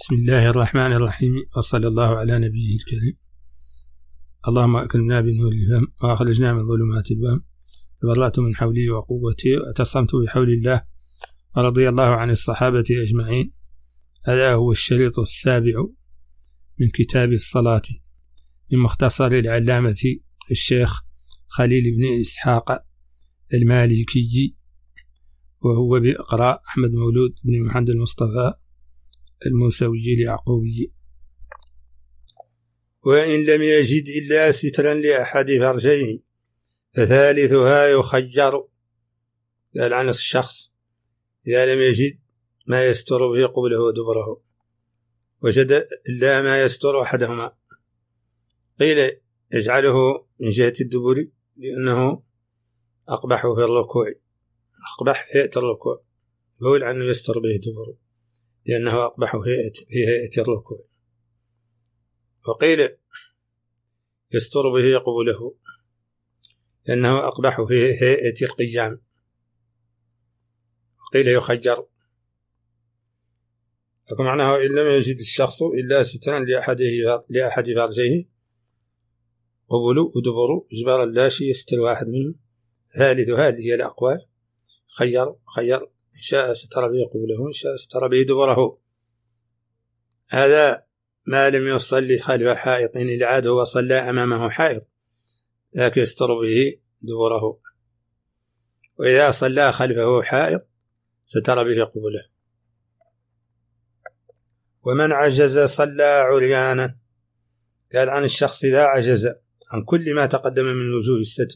بسم الله الرحمن الرحيم، وصلى الله على نبيه الكريم. اللهم أكرمنا بنور الفهم وأخرجنا من ظلمات الوهم. تبرأت من حولي وقوتي واعتصمت بحول الله، ورضي الله عن الصحابة أجمعين. هذا هو الشريط السابع من كتاب الصلاة من مختصر العلامة الشيخ خليل بن إسحاق المالكي، وهو بإقراء أحمد مولود بن محمد المصطفى الموسوي اليعقوبي. وإن لم يجد إلا سترا لأحد فرجيه فثالثها يخير. قال عن الشخص إذا لم يجد ما يستر به قبله ودبره، وجد إلا ما يستر أحدهما، قيل يجعله من جهة الدبر لأنه أقبح في الركوع، أقبح في هيئة الركوع، يقول عنه يستر به دبره لأنه أقبح في هيئة الركوع. وقيل يستر به قبله لأنه أقبح في هيئة القيام. وقيل يخجر. فمعناه إن لم يجد الشخص إلا سترا لأحد فرجيه قبل ودبر إجبارا لا شيء يستر واحد منهم. ثالثها اللي هي الأقوال خير إن شاء ستر به قبله إن شاء ستر به دبره. هذا ما لم يصلي خلف حائط، إن العاد هو صلى أمامه حائط لكن يستر به دبره، وإذا صلى خلفه حائط ستر به قبله. ومن عجز صلى عريانا. قال عن الشخص إذا عجز عن كل ما تقدم من وجوه الستر،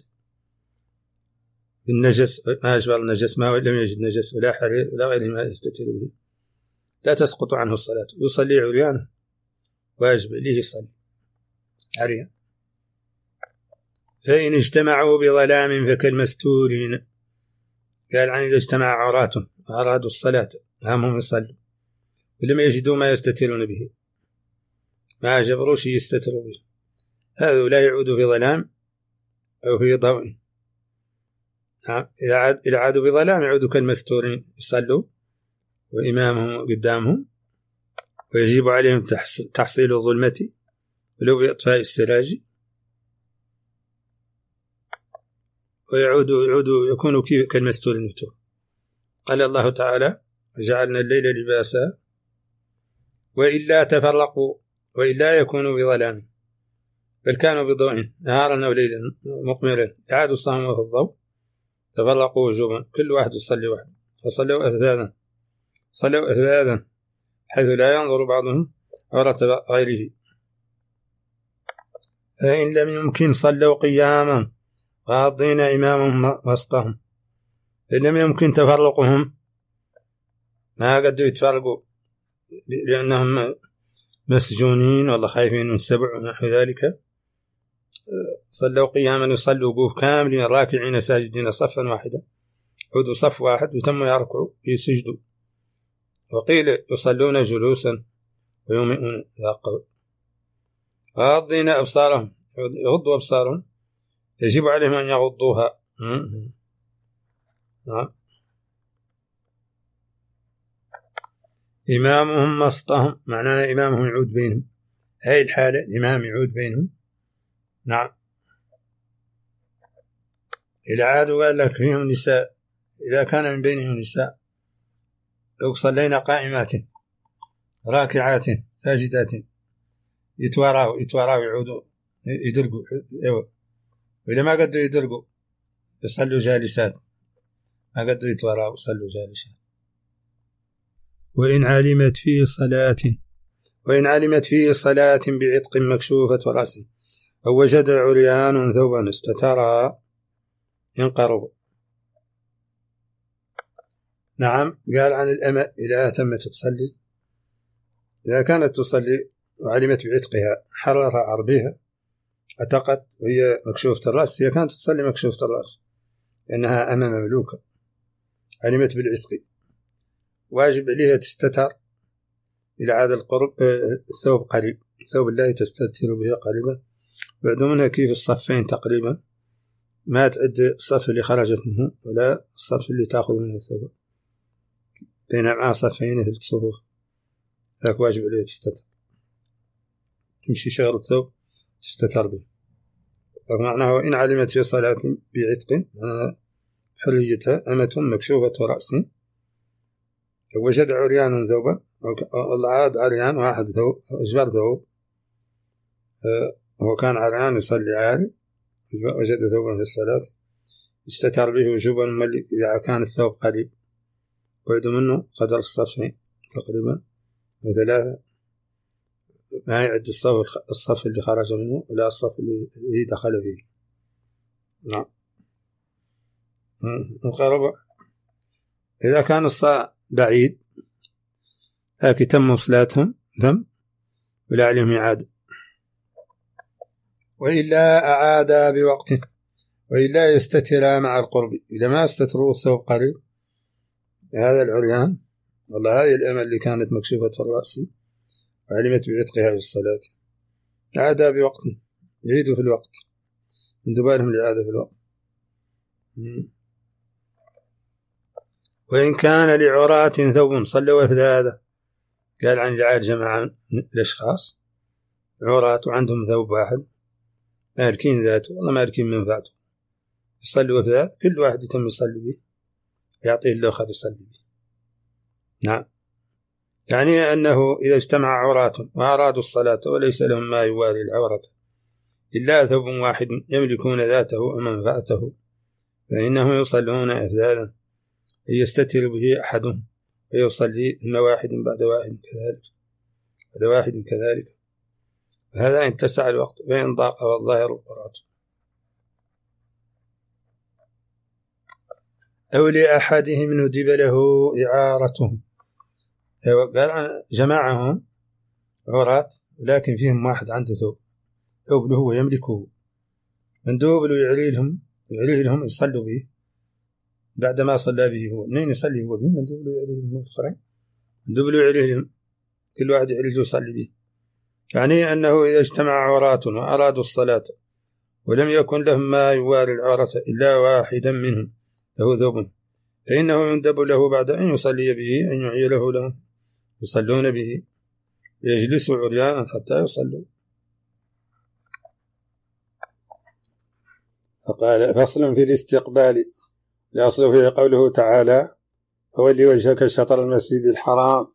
بالنجس ما أشبه النجس ما لم يجد نجس ولا حرير ولا غير ما يستتر به لا تسقط عنه الصلاة، يصلي عريانا واجب عليه يصلي عريان. فإن اجتمعوا بظلام فكالمستورين. قال عن إذا اجتمع عورات أرادوا الصلاة همهم يصلوا ولم يجدوا ما يستترون به، ما جبروا شيء يستتروا به، هذا لا يعود في ظلام أو في ضوء. إذا عادوا بظلام يعودوا كالمستورين، يصلوا وإمامهم قدامهم ويجب عليهم تحصيل الظلمة ولو بإطفاء السراج، ويعودوا يكونوا كالمستور النتور. قال الله تعالى وجعلنا الليل لباسا وإلا تفرقوا وإلا يكونوا بظلام بل كانوا بضوء نهارا وليلا مقمرا، عادوا الصهم في الضوء تفرقوا وجوبا، كل واحد يصلي واحد، فصلوا أفذاذا حيث لا ينظر بعضهم عورة غيره. فإن لم يمكن صلوا قياما غاضين إمامهم وسطهم. إن لم يمكن تفرقهم، ما قدوا يتفرقوا لأنهم مسجونين والله خايفين من السبع ونحو ذلك، صلوا قياما يصلوا وقوف كاملين راكعين ساجدين صفا واحدا، عودوا صف واحد وتموا يركعوا يسجدوا. وقيل يصلون جلوسا ويومئون ذا قول. غاضين أبصارهم، يغضوا أبصارهم، يجب عليهم أن يغضوها. إمامهم مسطهم، معناه إمامهم يعود بينهم، هاي الحالة الإمام يعود بينهم. نعم. إذا عادوا قال لك فيهم نساء، إذا كان من بينهم نساء لو صلينا قائمات راكعات ساجدات يتواروا يعودوا يدرقوا، وإذا ما قدوا يدرقوا يصلوا جالسات، ما قدوا يتواروا يصلوا جالسات. وإن علمت فيه صلاة بعتق مكشوفة رأسه أو وجد عريان ثوبا استترى ينقرب. نعم. قال عن الأمة إذا تمت تصلي، إذا كانت تصلي وعلمت بعتقها حرر عربها أتقت وهي مكشوفة الرأس، هي كانت تصلي مكشوفة الرأس لأنها أمة مملوكة، علمت بالعتق واجب عليها تستتر إلى عاد القرب الثوب قريب، ثوب الله تستتر به قريبا، بعد منها كيف الصفين تقريبا، ما تعد الصف اللي خرجت منه ولا الصف اللي تأخذ منه الثوب، بين مع صفين 3 صفوف ذاك واجب عليه تستتر، تمشي شغل الثوب تستتر به. معناه إن علمت في صلاة بعتق حليتها أمة مكشوفة رأس وجد عريان ثوبا، الله عاد عريان واحد ثوب أجبر ثوب، هو كان عريان يصلي عاري وجد ثوبا في الصلاة استتر به وجوبا إذا كان الثوب قريب ويد منه قدر الصف تقريبا وثلاثة، ما يعد الصف اللي خرج منه ولا الصف اللي دخل فيه. نعم. مقاربة إذا كان الصلاة بعيد لكن تم صلاتهم ذم ولا عليهم إعادة، وإلا أعاد بوقته، وإلا يستتر مع القرب. إذا ما استتروا الثوب قريب هذا العريان والله هذه الأمة اللي كانت مكشوفة الرأس وعلمت بعتقها في الصلاة أعاد بوقته، يعيدوا في الوقت، من دبالهم الإعادة في الوقت. وإن كان لعراة ثوب صلوا في هذا، قال عن جعل جماعة الأشخاص عراة وعندهم ثوب واحد مالكين ذاته والله مالكين منفعته، يصلوا في ذات كل واحد يتم يصلي به يعطيه الآخر يصلي به. نعم، يعني أنه إذا اجتمع عراة وأرادوا الصلاة وليس لهم ما يواري العورة إلا ثوب واحد يملكون ذاته ومنفعته فإنهم يصلون أفذاذا يستتر به أحدهم ويصلي إما واحد بعد واحد كذلك هذا إن تسع الوقت وإن ضاق والظاهر القرآن. أو لأحدهم ندب له إعارتهم، قال جماعهم عراة لكن فيهم واحد عنده ثوب له ويملكه، مندوب له يعري لهم يصلوا به بعد ما صلى به هو، منين يصلي هو به؟ مندوب له يعري لهم الآخرين، مندوب له يعري لهم كل واحد يعري له يصلي به. يعني أنه إذا اجتمع عراة وأرادوا الصلاة ولم يكن لهم ما يواري العورة إلا واحدا منهم له ثوب فإنه يندب له بعد أن يصلي به أن يعي له لهم يصلون به يجلسوا عريانا حتى يصلوا. فقال فصل في الاستقبال، الأصل فيه قوله تعالى فولي وجهك شطر المسجد الحرام.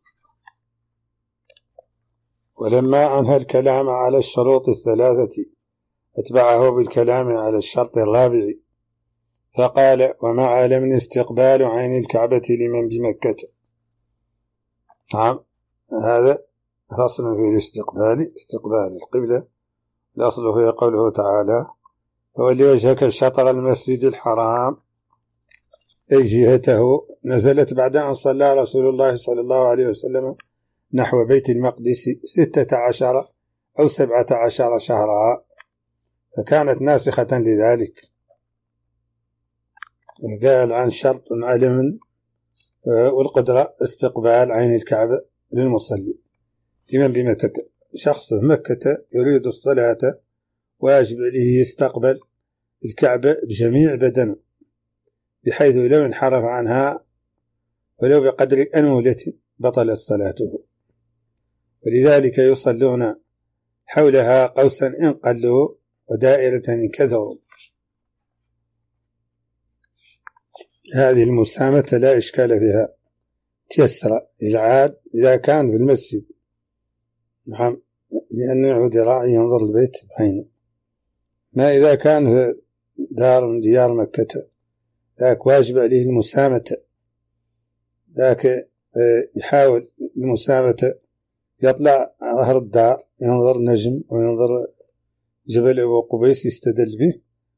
ولما أنهى الكلام على الشروط الثلاثة اتبعه بالكلام على الشرط الرابع فقال ومع لمن استقبال عين الكعبة لمن بمكة. نعم، هذا فصل في الاستقبال، استقبال القبلة. الأصل فيه قوله تعالى فولي وجهك شطر المسجد الحرام أي جهته، نزلت بعد أن صلى رسول الله صلى الله عليه وسلم نحو بيت المقدس 16 أو 17 شهرا فكانت ناسخة لذلك. قال عن شرط علم والقدرة استقبال عين الكعبة للمصلي لمن بمكة، شخص في مكة يريد الصلاة واجب عليه يستقبل الكعبة بجميع بدنه بحيث لو انحرف عنها ولو بقدر أنملة بطلت صلاته، ولذلك يصلون حولها قوسا إن قلوا ودائرة إن كثروا. هذه المسامة لا إشكال فيها تيسر العاد إذا كان في المسجد. نعم، لأنه يعود راعي ينظر البيت بعينه، ما إذا كان في دار من ديار مكة ذاك واجب عليه المسامة، ذاك يحاول المسامة يطلع ظهر الدار ينظر نجم وينظر جبل أبو قبيس يستدل به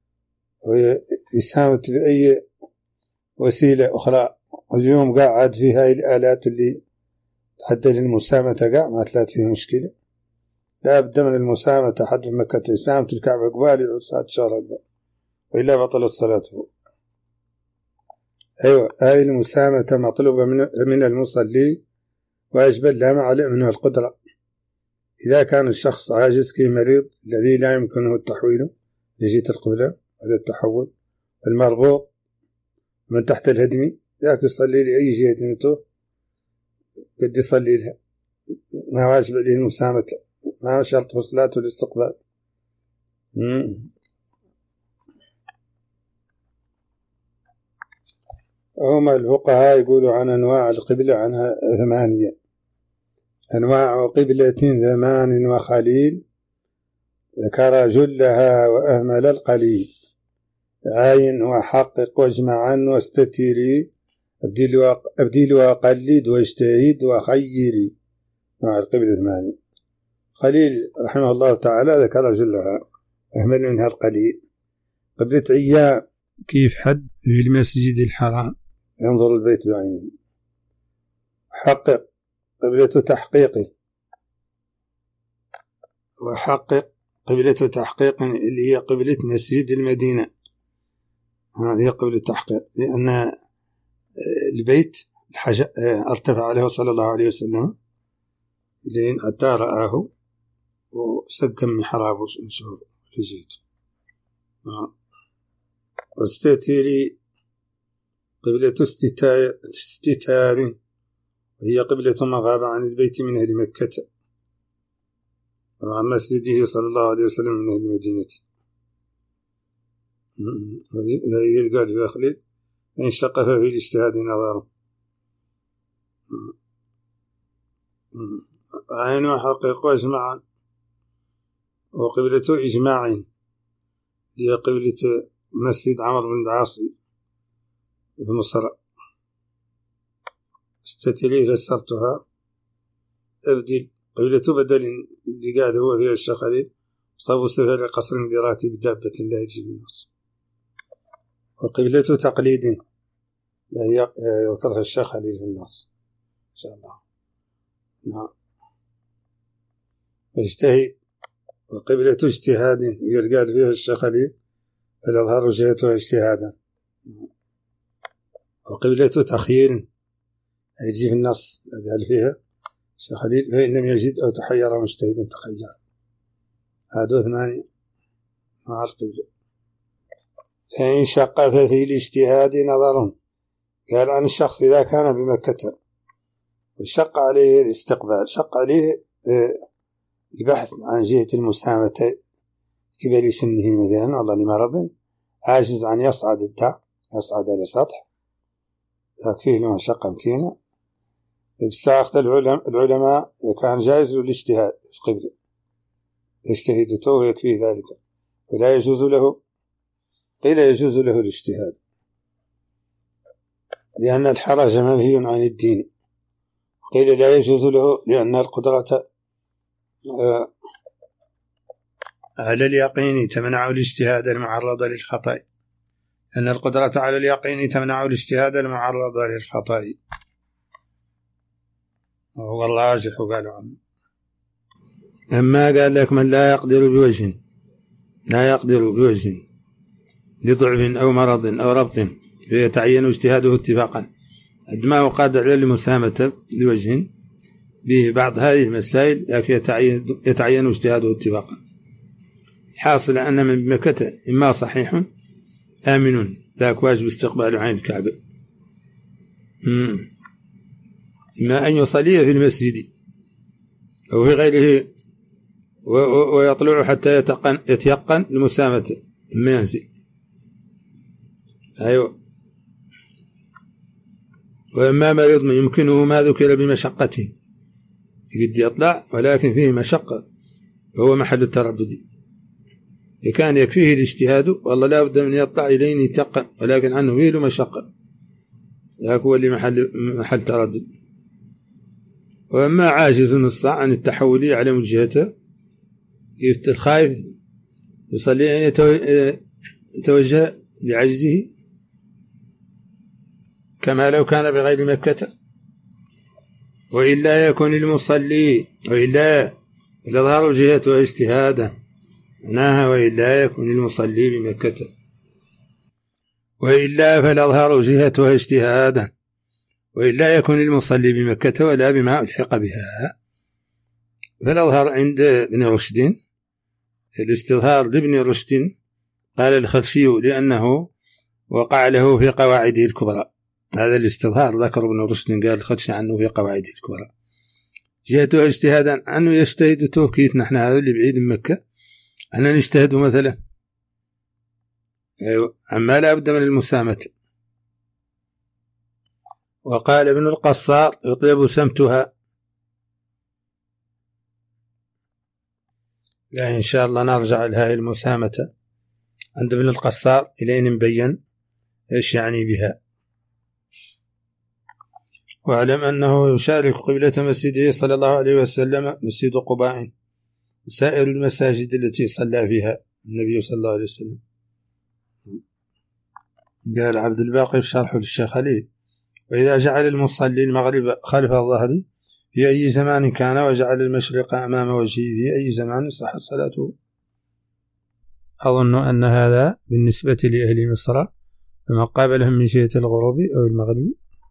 ويسامت بأي وسيلة أخرى. اليوم قاعد في هاي الآلات اللي تحدى للمسامة قاع ما تلات فيه مشكلة، لا بد من المسامة. حد في مكة يسامت الكعبة قبال يعود ساعة شهر أكبر وإلا بطلت صلاته. أيوة، هاي المسامة مطلوبة من المصلي واجب لا معلم منه القدرة. إذا كان الشخص عاجز كمريض الذي لا يمكنه التحويل لجهة القبلة ولا التحول، المربوط من تحت الهدم ذاك يصلي لأي جهة نته قد يصلي لها ما واجب عليه المسامة، ما شرط صلاة الاستقبال. هم الفقهاء يقولوا عن أنواع القبلة عنها 8 أنواع قبلة 8 وخليل، ذكر جلها وأهمل القليل. عاين وحقق واجمعا واستتري، أبدل وقلد واجتهد وخيري. نوع القبلة 8. خليل رحمه الله تعالى ذكر جلها، أهمل منها القليل. قبلة أيام كيف حد في المسجد الحرام ينظر البيت بعينه. حقق قبلة تحقيق، وحقق قبلة تحقيق اللي هي قبلة مسجد المدينة، هذه قبلة تحقيق، لأن البيت ارتفع له صلى الله عليه وسلم لين أتى رآه وسكن محرابه شهر لجيته. واستتيري قبلة استتار، وهي قبلة ما غاب عن البيت من أهل مكة وعن مسجده صلى الله عليه وسلم من أهل المدينة. هي قال في أخليل إن شق ففي الاجتهاد نظره. عين وحقيق واجمعا، وقبلة إجماع هي قبلة مسجد عمرو بن العاص في مصر. استتلي فسرتها أبدل قبلة بدل اللي قال هو فيها الشخلي صوب سفر قصر لراكب دابة لا يجيب الناس. وقبلة تقليد يذكرها الشخلي في الناس إن شاء الله. نعم. اجتهد. وقبلة اجتهاد يقال فيها الشخلي فالأظهر جهتها اجتهادا. وقبلة تخيير يجي في النص قال فيها شخليل فإن لم يجد أو تحير مجتهدا تخير. هذا 8 مع القبلة. فإن شق ففي الاجتهاد نظر، قال عن الشخص إذا كان بمكة وشق عليه الاستقبال، شق عليه البحث عن جهة المسامة كبر سنه مثلا والله لمرض، عاجز عن يصعد الدار، يصعد على سطح فيه له مشقة متينة. استاخذ العلماء كان جائز له الاجتهاد في القبلة، اجتهدته ويكفي ذلك، ولا يجوز له، قيل يجوز له الاجتهاد لأن الحرج منهي عن الدين، قيل لا يجوز له لأن القدرة على اليقين تمنع الاجتهاد المعرض للخطأ، أن القدرة على اليقين تمنع الاجتهاد المعرض للخطأ، وهو الراجح قالوا عنه. أما قال لك من لا يقدر بوجه، لا يقدر بوجه لضعف أو مرض أو ربط فيتعين اجتهاده اتفاقا، عندما هو قادر على المسامة لوجه به بعض هذه المسائل لكن يتعين اجتهاده اتفاقا. حاصل أن من مكة إما صحيح آمن ذاك واجب استقبال عين الكعبة، إما أن يصلي في المسجد أو في غيره ويطلع حتى يتيقن المسامة ثم ينزل. أيوة. وإما مريض من يمكنه ما ذكر بمشقته يقد يطلع ولكن فيه مشقة وهو محل التردد، كان يكفيه الاجتهاد والله لا بد من يطلع إليه يتيقن ولكن عنه فيه مشقة، ذاك هو اللي محل تردد. وإما عاجز نص عن التحول على وجهته كيف الخايف يصلي يتوجه لعجزه كما لو كان بغير مكة، وإلا يكون المصلي، وإلا الأظهر جهته اجتهادا معناها وإلا يكون المصلي بمكة، وإلا فالأظهر جهته اجتهادا، وإلا يكون المصلي بمكة ولا بما ألحق بها. فالأظهر عند ابن رشد الاستظهار لابن رشد قال الخلشي لأنه وقع له في قواعده الكبرى، هذا الاستظهار ذكر ابن رشد قال الخلشي عنه في قواعده الكبرى، جهتها اجتهادا أنه يجتهد توكيت. نحن هذا اللي بعيد من مكة أننا نجتهد مثلا، أما لا بد من المسامة. وقال ابن القصار يطيب سمتها. لا إن شاء الله نرجع لهذه المسامة عند ابن القصار إلين نبين إيش يعني بها. واعلم أنه يشارك قبلة مسجده صلى الله عليه وسلم مسجد قباء سائر المساجد التي صلى فيها النبي صلى الله عليه وسلم. قال عبد الباقي في شرح للشيخ خليل: وإذا جعل المصلي المغرب خلف الظهر في أي زمان كان وجعل المشرق أمام وجهه في أي زمان صحت صلاته. أظن أن هذا بالنسبة لأهل مصر فما قابلهم من جهة الغروب أو المغرب.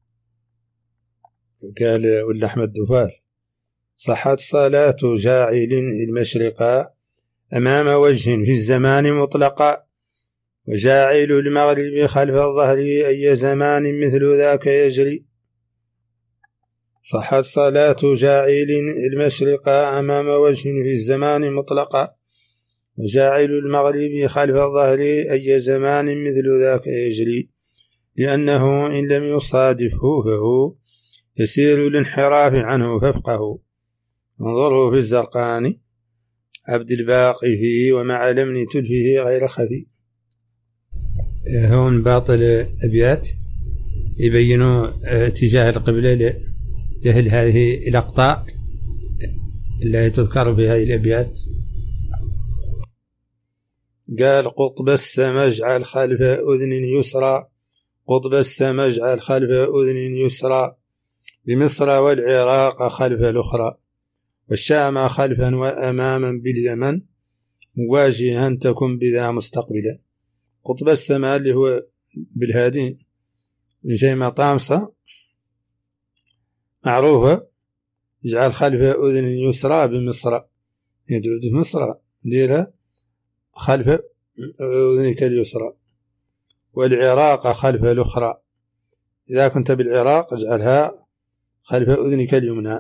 قال ولا أحمد دفال: صحت صلاة جاعل المشرق أمام وجه في الزمان مطلقا، وجاعل المغرب خلف الظهر أي زمان مثل ذاك يجري. صحت صلاة جاعل المشرق أمام وجه في الزمان مطلقا، وجاعل المغرب خلف الظهر أي زمان مثل ذاك يجري، لأنه إن لم يصادفه فهو يسير الانحراف عنه فافقه. انظره في الزرقاني عبد الباقي فيه ومع لمن تلفه غير خفي. هون باطل أبيات يبينوا اتجاه القبلة لأهل هذه الأقطاع التي تذكر في هذه الأبيات. قال: قطب السما اجعل خلف أذن يسرى، قطب السما اجعل خلف أذن يسرى، بمصر والعراق خلف الأخرى، والشام خلفا وأماما باليمن، مواجها تكن بذا مستقبلا. قطب السماء اللي هو بالهادي من جيمة طامسة معروفة، يجعل خلف أذن يسرى بمصر، يدعو في مصر ديرها خلف أذنك اليسرى، والعراق خلف الأخرى، إذا كنت بالعراق اجعلها خلف أذنك اليمنى،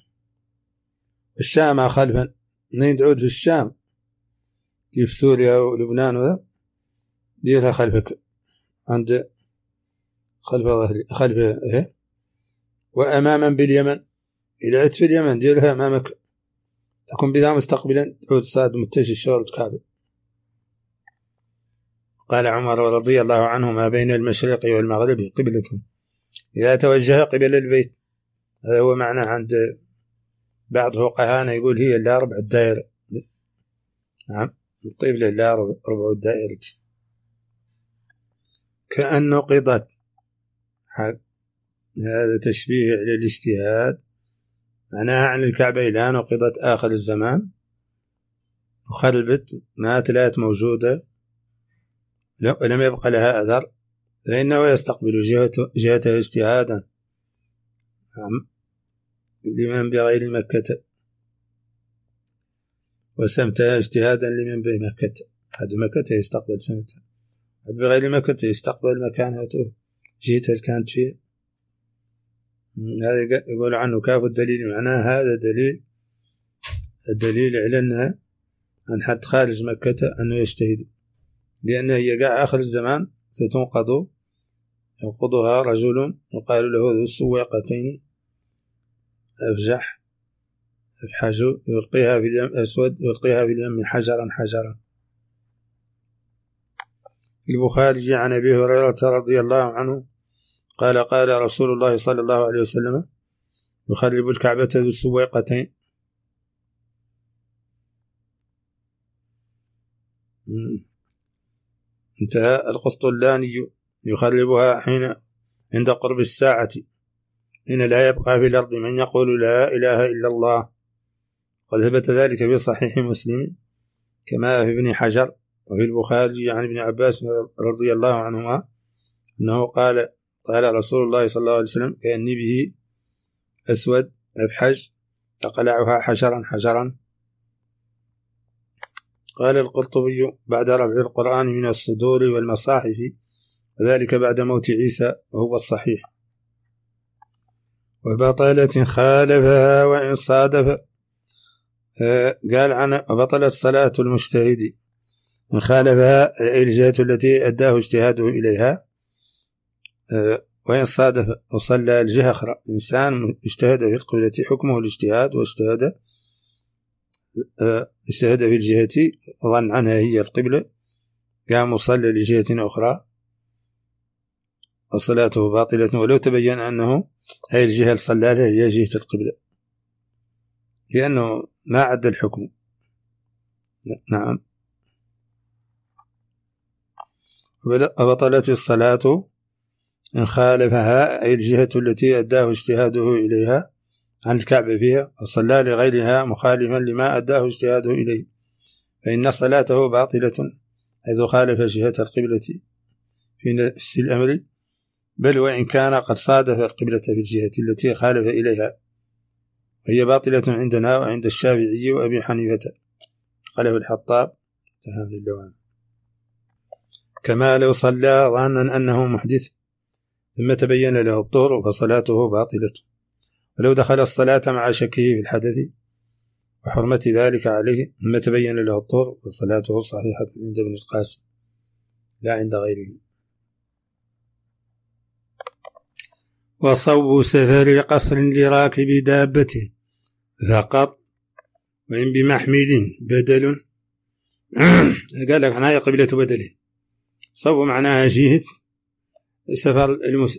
الشام خلفا ندعود في الشام كيف سوريا ولبنان وذا ديرها خلفك عند خلف ظهري خلف إيه. وأماما باليمن إذا عدت في اليمن ديرها أمامك تكون بذا مستقبلا تعود صاد متجه شورة كعبة. قال عمر رضي الله عنه: ما بين المشرق والمغرب قبلة إذا توجه قبل البيت. هذا هو معنى عند بعض فقهانا يقول هي لا ربع الدائرة. نعم القبلة لا ربع الدائرة، كأنه قضت. هذا تشبيه على الاجتهاد، معناها عن الكعبة إلى نقضت آخر الزمان وخربت ما تلات موجودة ولم يبقى لها أثر، فإنه يستقبل جهتها اجتهادا لمن بغير مكة، وسمتها اجتهادا لمن بمكة. حد مكة يستقبل سمتها، حد بغير مكة يستقبل مكانها جهتها كانت فيه. هذا يقول عنه كاف الدليل، معناه هذا الدليل على أنها عن حد خارج مكة أنه يجتهد، لأنه يقع آخر الزمان ستنقض ينقضها رجل يقال له ذو السويقتين أفجح أفحج يلقيها في اليم أسود يلقيها في اليم حجرا حجرا. البخاري عن أبي هريرة رضي الله عنه قال: قال رسول الله صلى الله عليه وسلم: يخرب الكعبة ذو السويقتين. انتهى. القسطلاني يخربها حين عند قرب الساعة، حين لا يبقى في الأرض من يقول لا إله إلا الله. قد ثبت ذلك في صحيح مسلم كما في ابن حجر وفي البخاري عن ابن عباس رضي الله عنهما أنه قال: قال رسول الله صلى الله عليه وسلم: كأني به أسود أفحج فقلعها حجرا حجرا. قال القرطبي: بعد رفع القرآن من الصدور والمصاحف، وذلك بعد موت عيسى، وهو الصحيح. وبطلة خالفها وإن صادف. قال عن بطلت صلاة المجتهد إن خالفها أي الجهة التي أداه اجتهاده إليها، وإن صادف وصلى الجهة أخرى. إنسان اجتهد في القبلة حكمه الاجتهاد، واجتهد في الجهة ظن عنها هي القبلة، قام وصلى لجهة أخرى وصلاته باطلة ولو تبين أنه هي الجهة اللي صلى لها هي جهة القبلة، لأنه ما عد الحكم. نعم. بطلت الصلاة إن خالفها أي الجهة التي أداه اجتهاده إليها عن الكعبة فيها وصلى لغيرها مخالفا لما أداه اجتهاده إليه، فإن صلاته باطلة حيث خالف جهة القبلة في نفس الأمر، بل وإن كان قد صادف القبلة في الجهة التي خالف إليها، وهي باطلة عندنا وعند الشافعي وأبي حنيفة خلف الحطاب تهام للوان. كما لو صلى ظانا أنه محدث ثم تبين له الطهر فصلاته باطلة، ولو دخل الصلاة مع شكه في الحدث وحرمة ذلك عليه ثم تبين له الطهر فصلاته صحيحة عند ابن القاسم لا عند غيره. وصوب سفر قصر لراكب دابة فقط وإن بمحمل بدل. قال لك هنا قبلة بدله. صوب معناها جهة سفر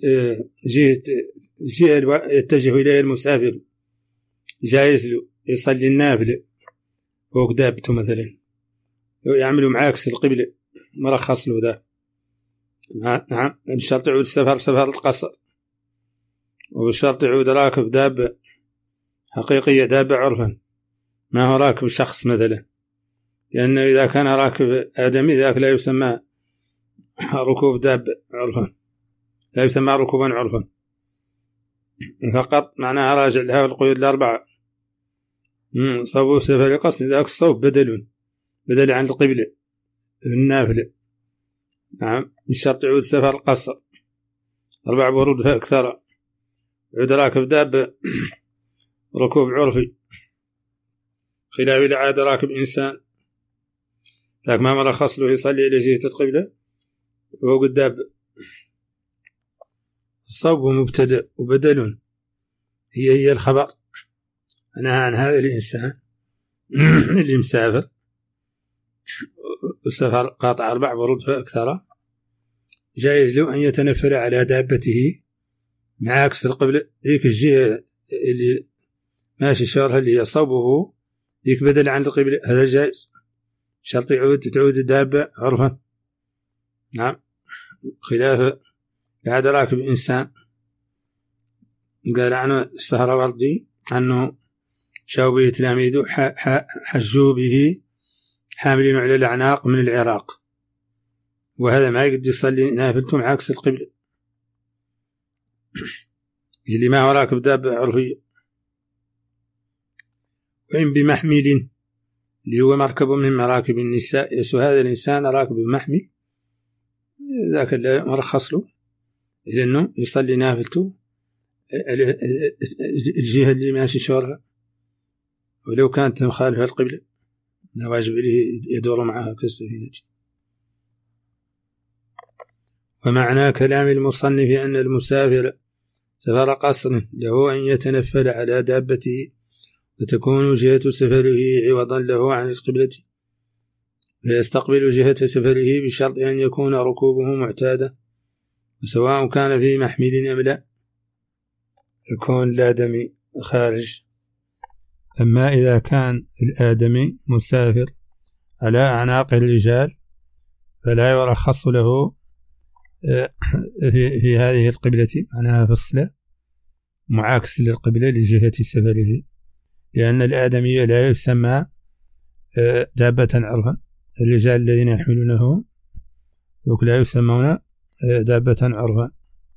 جهة يتجه إليه المسافر، جايز له يصلي النافلة فوق دابته مثلا، يعملوا معاكس القبلة مرخص له ذا. نعم. الشرط يعود سفر القصر، والشرط يعود راكب دابة حقيقية دابة عرفا، ما هو راكب شخص مثلا، لأنه إذا كان راكب آدمي ذاك لا يسمى ركوب دابة عرفا، لا يسمى ركوبا عرفا. فقط معناها راجع لها القيود الأربعة. صوب سفر قصر ذاك الصوب بدل عن القبلة النافلة. نعم. الشرط يعود سفر القصر 4 برود فأكثر، يعود راكب دابة ركوب عرفي خلاف إلى عاد راكب إنسان، لكن ما مرخص له يصلي إلى جهة القبلة وهو الدابة. الصوب مبتدأ وبدل هي الخبر عن هذا الإنسان اللي مسافر والسفر قاطع 4 برود فأكثر، جائز له أن يتنفل على دابته مع عكس القبلة، ذيك الجهة اللي ماشي شارها اللي هي صوبه ذيك بدل عن القبلة، هذا جائز. شرط تعود الدابة عرفا. نعم. خلاف هذا راكب إنسان قال عنه السهروردي أنه شاو به تلاميذه حجوا به حاملين على الأعناق من العراق، وهذا ما يقدر يصلي نافلته مع عكس القبلة اللي ما هو راكب دابة عرفية. وإن بمحمل اللي هو مركب من مراكب النساء، يسو هذا الإنسان راكب بمحمل ذاك اللي مرخص له لأنه يصلي نافلته الجهة اللي ماشي شورها، ولو كانت مخالفة القبلة لا واجب عليه يدور معها كالسفينة. ومعنى كلام المصنف أن المسافر سفر قصر له أن يتنفل على دابته وتكون جهة سفره عوضا له عن القبلة، فيستقبل جهة سفره بشرط أن يكون ركوبه معتادا، وسواء كان في محمل أم لا يكون الآدمي خارج. أما إذا كان الآدمي مسافر على أعناق الرجال فلا يرخص له في هذه القبلة، معناها في الصلاة معاكس للقبلة لجهة سفره، لأن الآدمي لا يسمى دابة عرفا. الرجال الذين يحملونه لا يسمون دابة عرفا،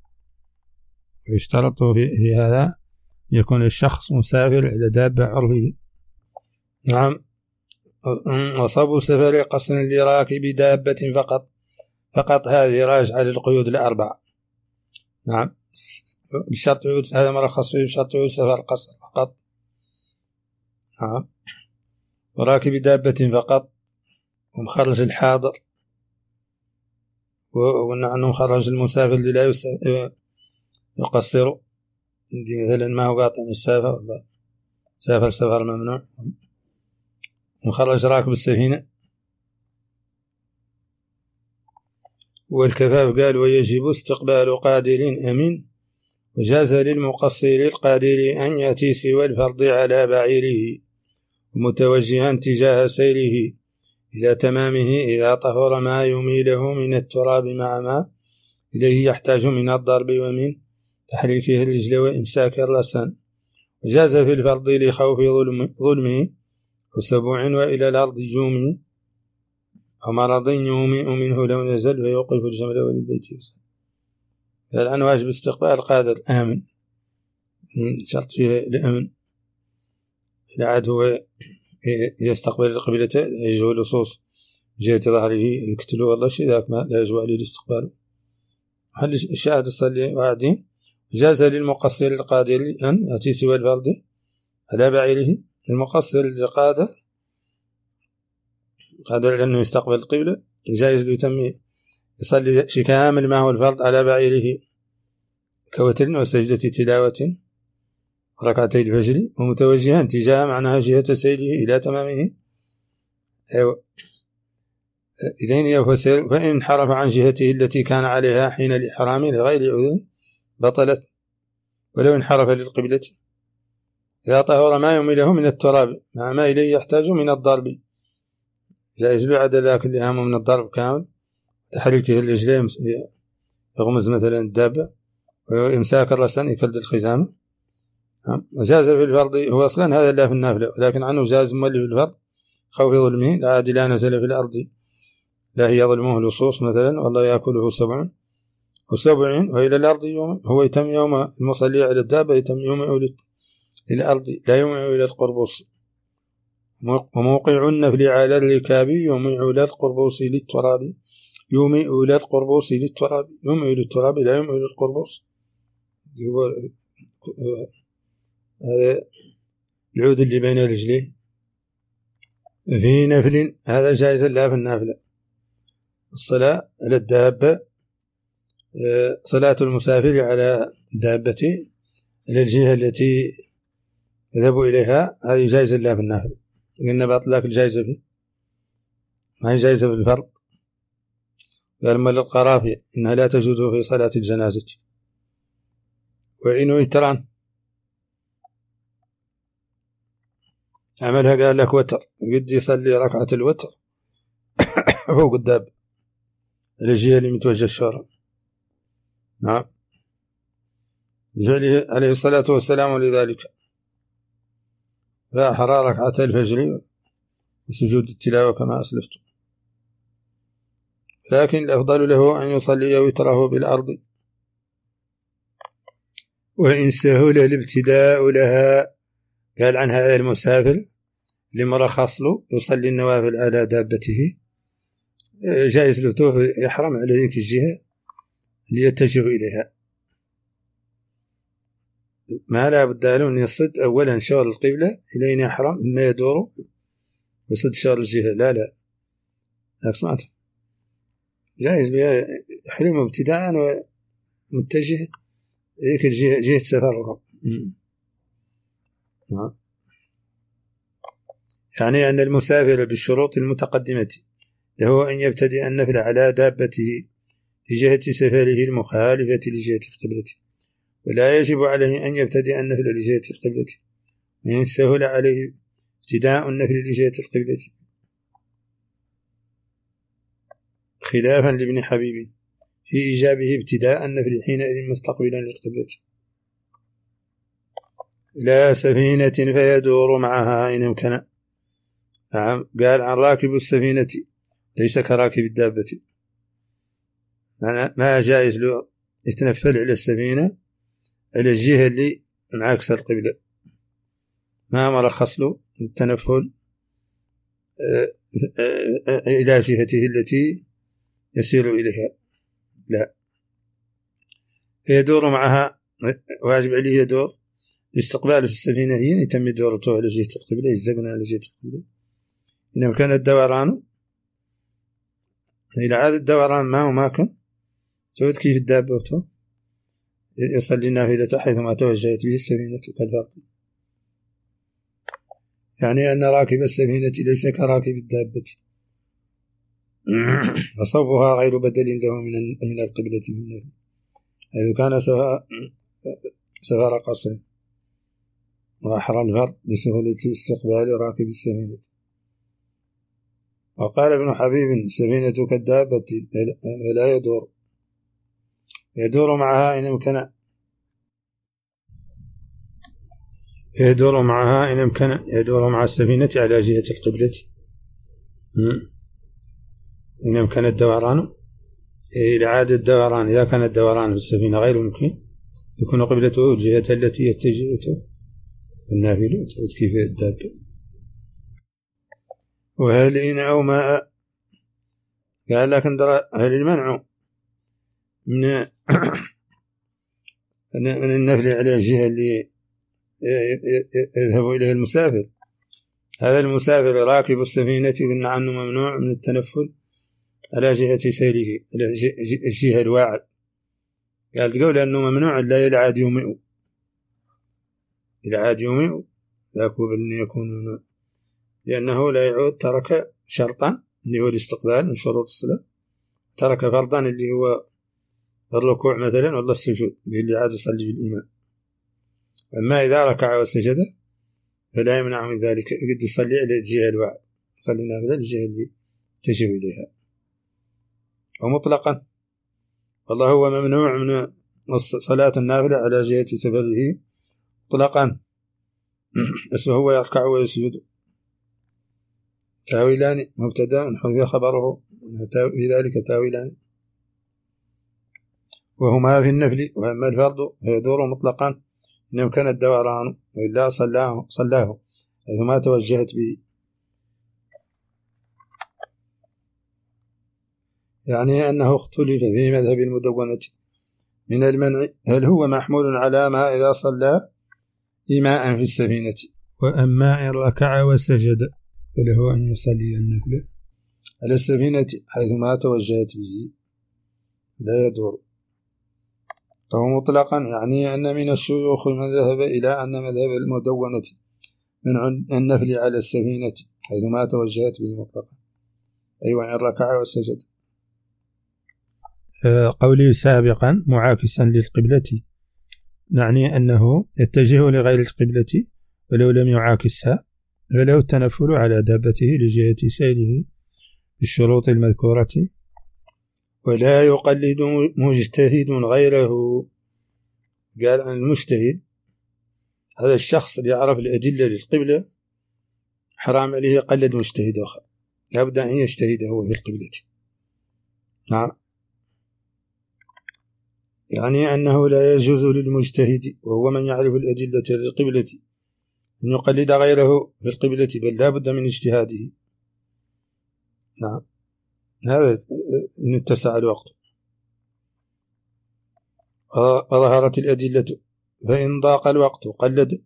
ويشترط في هذا يكون الشخص مسافر على دابة عرفية. نعم. وصب سفر قصر لراكب دابة فقط هذه راجعة للقيود الأربعة. نعم. بشرط عود، هذا مرخص فيه بشرط عود سفر قصر فقط. وراكب دابة فقط، ومخرج الحاضر، وقلنا عنه مخرج المسافر اللي لا يقصر، دي مثلا ما هو قاطع السافر ولا سافر سفر ممنوع. مخرج راكب السفينة. والكفاف قال ويجب استقبال قادر أمين، وجاز للمقصر القادر أن يأتي سوى الفرض على بعيره متوجها تجاه سيره إلى تمامه إذا طهر ما يميله من التراب مع ما إليه يحتاج من الضرب ومن تحريكه الرجل وإمساك الرسن. وجاز في الفرض لخوف ظلمه وسبوع وإلى الأرض يومي ومرض يومئ منه لو نزل فيوقف الجمل وللبيت يوصل. الآن واجب استقبال قادر آمن، شرط فيه الأمن. العاد هو يستقبل القبلة يجوه لصوص جهة ظهره يقتله والله شيء ذاك ما لا يجوه عليه الاستقبال. هل شاهد الصلي وعدين. جاز للمقصر القادر أن يأتي سوى الفرض على بعيره. المقصر القادر قادر أنه يستقبل القبلة، جائز له يتم يصلي شيء كامل ما هو الفرض على بعيره كوتر وسجدة تلاوة ركعتي الفجر ومتوجها تجاه معناها جهة سيره إلى تمامه إلين يفسر. فإن انحرف عن جهته التي كان عليها حين الإحرام لغير عذر بطلت، ولو انحرف للقبلة إذا طهر ما يميله من التراب مع ما إليه يحتاج من الضرب جائز بعد ذاك اللي هامه من الضرب كامل، تحريكه الرجلين يغمز مثلا الدابة وإمساك الرسن يكلد الخزامة. وجاز في الفرض هو أصلا هذا لا في النافلة، ولكن عنه جاز مولي في الفرض خوف ظلمه لا عاد لا نزل في الأرض لا هي ظلمه لصوص مثلا والله يأكله سبع وإلى الأرض يوم هو يتم يوم المصلي على الدابة يتم يوم للأرض لا يوم إلى القربوس. وموقع النفل على الركاب يومئ إلى القربوس للتراب يومئ إلى القربوس للتراب يومئ إلى التراب لا يومئ إلى القربوس. هذا العود اللي بين رجليه في نفل هذا جائز لا في النافلة. الصلاة على الدابة صلاة المسافر على دابته إلى الجهة التي يذهب إليها هذه جائزة لا في النافلة. قلنا بأطلاق الجائزة فيه ما هي جائزة في الفرض. قال مال القرافي إنها لا تجوز في صلاة الجنازة. وإنه يتران عملها قال لك وتر قد يصلي ركعة الوتر فوق الدابة الجهة اللي متوجه الشارع. نعم جعله عليه الصلاة والسلام لذلك فأحرى ركعة الفجر وسجود التلاوة كما أسلفت. لكن الأفضل له أن يصلي وتره بالأرض. وإن سهل الابتداء لها قال عن هذا المسافر لمرخص له يصلي النوافل على دابته جائز له يحرم على ذيك الجهة ليتجه إليها ما لا بد له أن يصد أولا شغل القبلة إلين يحرم إما يدور يصد شغل الجهة لا أسمعت جائز يحرم ابتداء ومتجه ذيك الجهة جهة سفره. يعني أن المسافر بالشروط المتقدمة له أن يبتدئ النفل على دابته لجهة سفره المخالفة لجهة القبلة، ولا يجب عليه أن يبتدئ النفل لجهة القبلة وإن سهل عليه ابتداء النفل لجهة القبلة خلافا لابن حبيب في إيجابه ابتداء النفل حينئذ مستقبلا للقبلة لا سفينة فيدور معها إن امكن. قال عن راكب السفينة ليس كراكب الدابة، ما جائز له يتنفل على السفينة على الجهة اللي معاكس القبلة، ما مرخص له التنفل إلى جهته التي يسير إليها لا يدور معها واجب عليه دور الاستقبال في السفينة هي يتم دورته على جهة القبلة، يزقنا على جهة القبلة. إنما كان الدوران إلى عاد الدوران ما كان سويت كيف الدابة يصلي النافلة حيثما توجهت به السفينة كالفرد، يعني أن راكب السفينة ليس كراكب الدابة، وصوبها غير بدل له من القبلة في النفل، حيث كان سفر قصر وأحرى الفرد لسهولة استقبال راكب السفينة. وقال ابن حبيب: السفينة كالدابة لا يدور معها إن أمكن، يدور مع السفينة على جهة القبلة إن أمكن الدوران. إلى عادة الدوران إذا كان الدوران في السفينة غير ممكن يكون قبلته الجهة التي يتجه النافلة كيف الدابة. وهل إن أو ماء قال لكن هل المنع من النفل على الجهة اللي يذهب إليه المسافر؟ هذا المسافر راكب السفينة قلنا عنه ممنوع من التنفل على جهة سيره، على الجهة الواعد. قال تقول أنه ممنوع لا يلعاد يومئ ذاك بأن يكون ممنوع، لأنه لا يعود ترك شرطا اللي هو الاستقبال من شروط الصلاة، ترك فرضا اللي هو الركوع مثلا والله السجود اللي عاد يصلي بالإمام. أما إذا ركع وسجد فلا يمنع من ذلك، يقد يصلي على الجهة الواعد، يصلي نافلة الجهة اللي تجب إليها. ومطلقا والله هو ممنوع من صلاة النافلة على جهة سفره مطلقا، بس هو يركع ويسجد. تاويلان مبتدا حذف خبره في ذلك تاويلان، وهما في النفل. وأما الفرض فيدور مطلقا إن أمكن الدوران، وإلا صلاه حيث ما توجهت به. يعني أنه اختلف في مذهب المدونة من المنع، هل هو محمول على ما إذا صلى إيماء في السفينة، وأما إن ركع وسجد فله أن يصلي النفل على السفينة حيث ما توجهت به لا يدور. أو مطلقا يعني أن من الشيوخ من ذهب إلى أن مذهب المدونة من النفل على السفينة حيث ما توجهت به مطلقا، أيوة إن ركع وسجد. قولي سابقا معاكسا للقبلة، نعني أنه يتجه لغير القبلة ولو لم يعاكسها، فله التنفل على دابته لجهة سيره بالشروط المذكورة، ولا يقلد مجتهد غيره. قال عن المجتهد هذا الشخص اللي يعرف الأدلة للقبلة حرام عليه يقلد مجتهد آخر، لابد أن يجتهد هو في القبلة. نعم، يعني أنه لا يجوز للمجتهد وهو من يعرف الأدلة للقبلة أن يقلد غيره في القبلة، بل لا بد من اجتهاده. نعم، هذا إن اتسع الوقت وظهرت الأدلة، فإن ضاق الوقت قلد.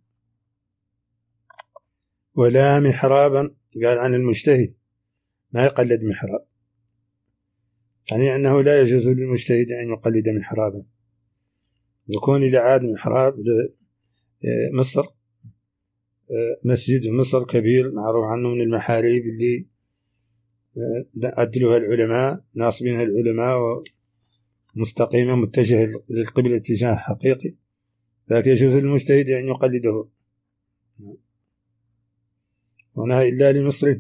ولا محرابا، قال عن المجتهد ما يقلد محراب، يعني أنه لا يجوز للمجتهد أن يقلد محرابا. يكون إلى عاد محراب مصر، مسجد مصر كبير معروف عنه من المحاريب اللي عدلوها العلماء، ناصبينها العلماء ومستقيمة متجهة للقبلة اتجاه حقيقي، لكن يجوز للمجتهد أن يقلده هنا إلا لمصر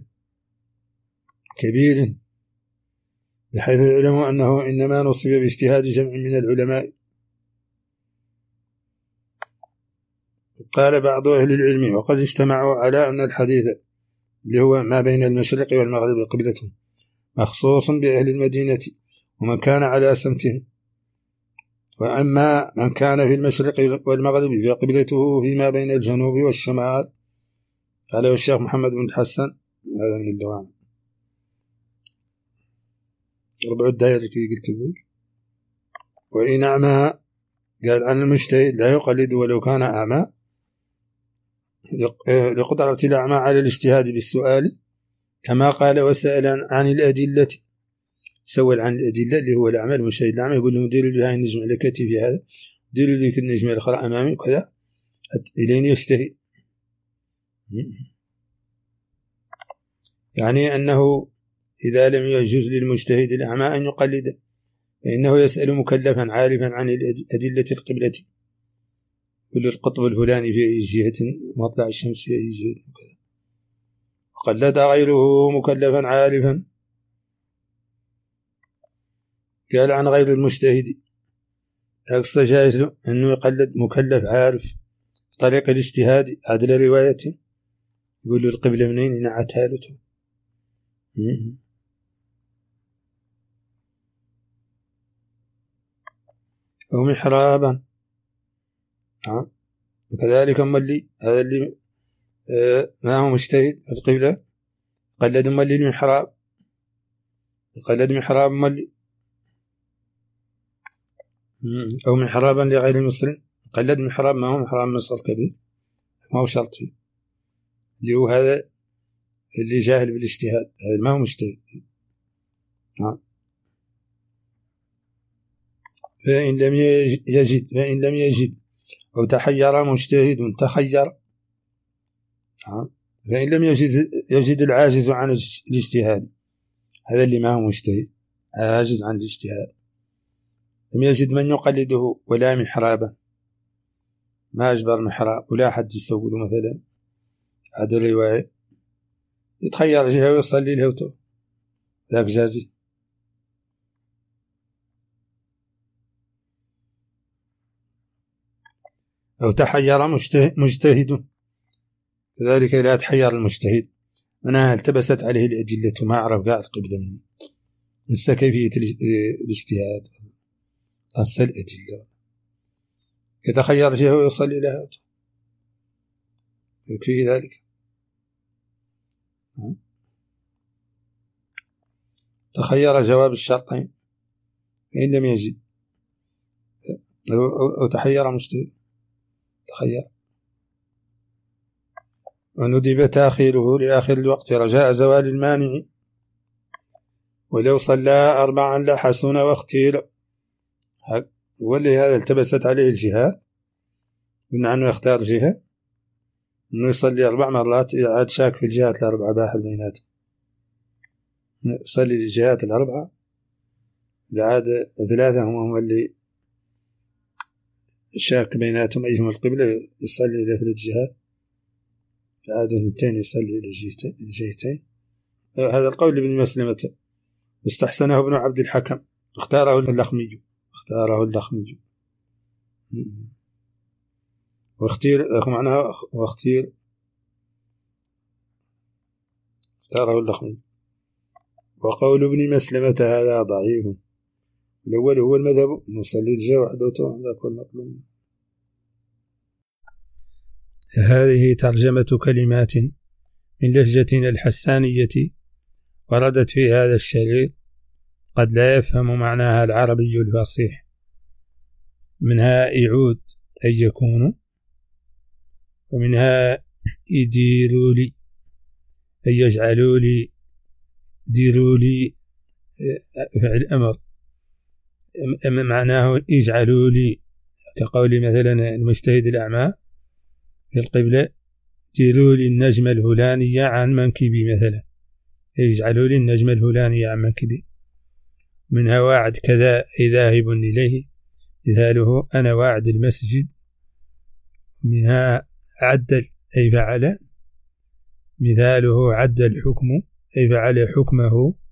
كبير، بحيث العلم أنه إنما نصب باجتهاد جمع من العلماء. قال بعض أهل العلم وقد اجتمعوا على أن الحديث اللي هو ما بين المشرق والمغرب قبلة مخصوص بأهل المدينة ومن كان على سمتهم، وأما من كان في المشرق والمغرب فقبلته فيما بين الجنوب والشمال. قاله الشيخ محمد بن الحسن، هذا من اللوان ربع الدائرة كي قلت بي. وإن أعمى قال عن المجتهد لا يقلد ولو كان أعمى لقدرة الأعمى على الاجتهاد بالسؤال، كما قال وسأل عن الأدلة، سؤال عن الأدلة اللي هو الأعمى. المجتهد الأعمى يقول لهم ديروا لي هاي النجم على كتفي هذا، ديروا لي النجم الأخرى أمامي وكذا إلين يجتهد. يعني أنه إذا لم يجوز للمجتهد الأعمى أن يقلد، فإنه يسأل مكلفا عارفا عن أدلة القبلة، كل القطب الفلاني في أي جهة، مطلع الشمس في أي جهة وكذا. قلد غيره مكلفا عارفا. قال عن غير المجتهد أقصى جائز له أنه يقلد مكلف عارف طريق الاجتهاد عدل روايته، يقول له القبلة منين ينعتها له. أو محرابا. وكذلك ملي هذا اللي ما هو مجتهد القبلة قلد ملي المحراب، قلد محراب ملي. أو محرابا لغير المصري، قلد محراب ما هو محراب مصر كبير، ما هو شرط فيه، اللي هو هذا اللي جاهل بالاجتهاد، هذا ما هو مجتهد. فإن لم يجد أو تحير مجتهد تخير. فإن لم يجد العاجز عن الاجتهاد، هذا اللي ما هو مجتهد عاجز عن الاجتهاد، لم يجد من يقلده ولا محرابا، ما أجبر محراب ولا حد يسوي له مثلا هذا الرواية، يتخير جهة ويصلي له ذاك جازي. أو تحير مجتهد، كذلك لا تحير المجتهد منها التبست عليه الأدلة ما عرف قاعد قبل منه، نسى كيفية الاجتهاد، نسى الأدلة، يتخير جهة ويصلي لها، يكفي ذلك. تخير جواب الشرطين فإن لم يجد، أو تحير مجتهد تخير. وندب تأخيره لآخر الوقت رجاء زوال المانع، ولو صلى 4 لحسن واختير. واللي هذا التبست عليه الجهات من عنه يختار جهة انه يصلي 4 مرات، عاد شاك في الجهات ال4 باحل بينات، يصلي للجهات ال4، العاد 3 هم اللي شاك بيناتهم أيهم القبلة يصلي ل3 جهات، عاد 2 يصلي لجهتين. هذا القول ابن مسلمة استحسنه ابن عبد الحكم، اختاره اللخمي اختاره اللخمي. وقول ابن مسلمة هذا ضعيف، الأول هو المذهب نصلي الجهة وحده ذاك المطلوب. هذه ترجمة كلمات من لهجتنا الحسانية وردت في هذا الشريط قد لا يفهم معناها العربي الفصيح، منها يعود أن يكون، ومنها يديروا لي أن يجعلوا لي، ديروا لي فعل أمر معناه يجعلوا لي، كقول مثلا المجتهد الأعمى في القبلة ديروا لي النجم الهلاني عن منكبي مثلا، يجعلوا لي النجم الهلاني عن منكبي. منها واعد كذا أي ذاهب إليه، مثاله أنا واعد المسجد. منها عدل أي فعل، مثاله عدل الحكم أي فعل حكمه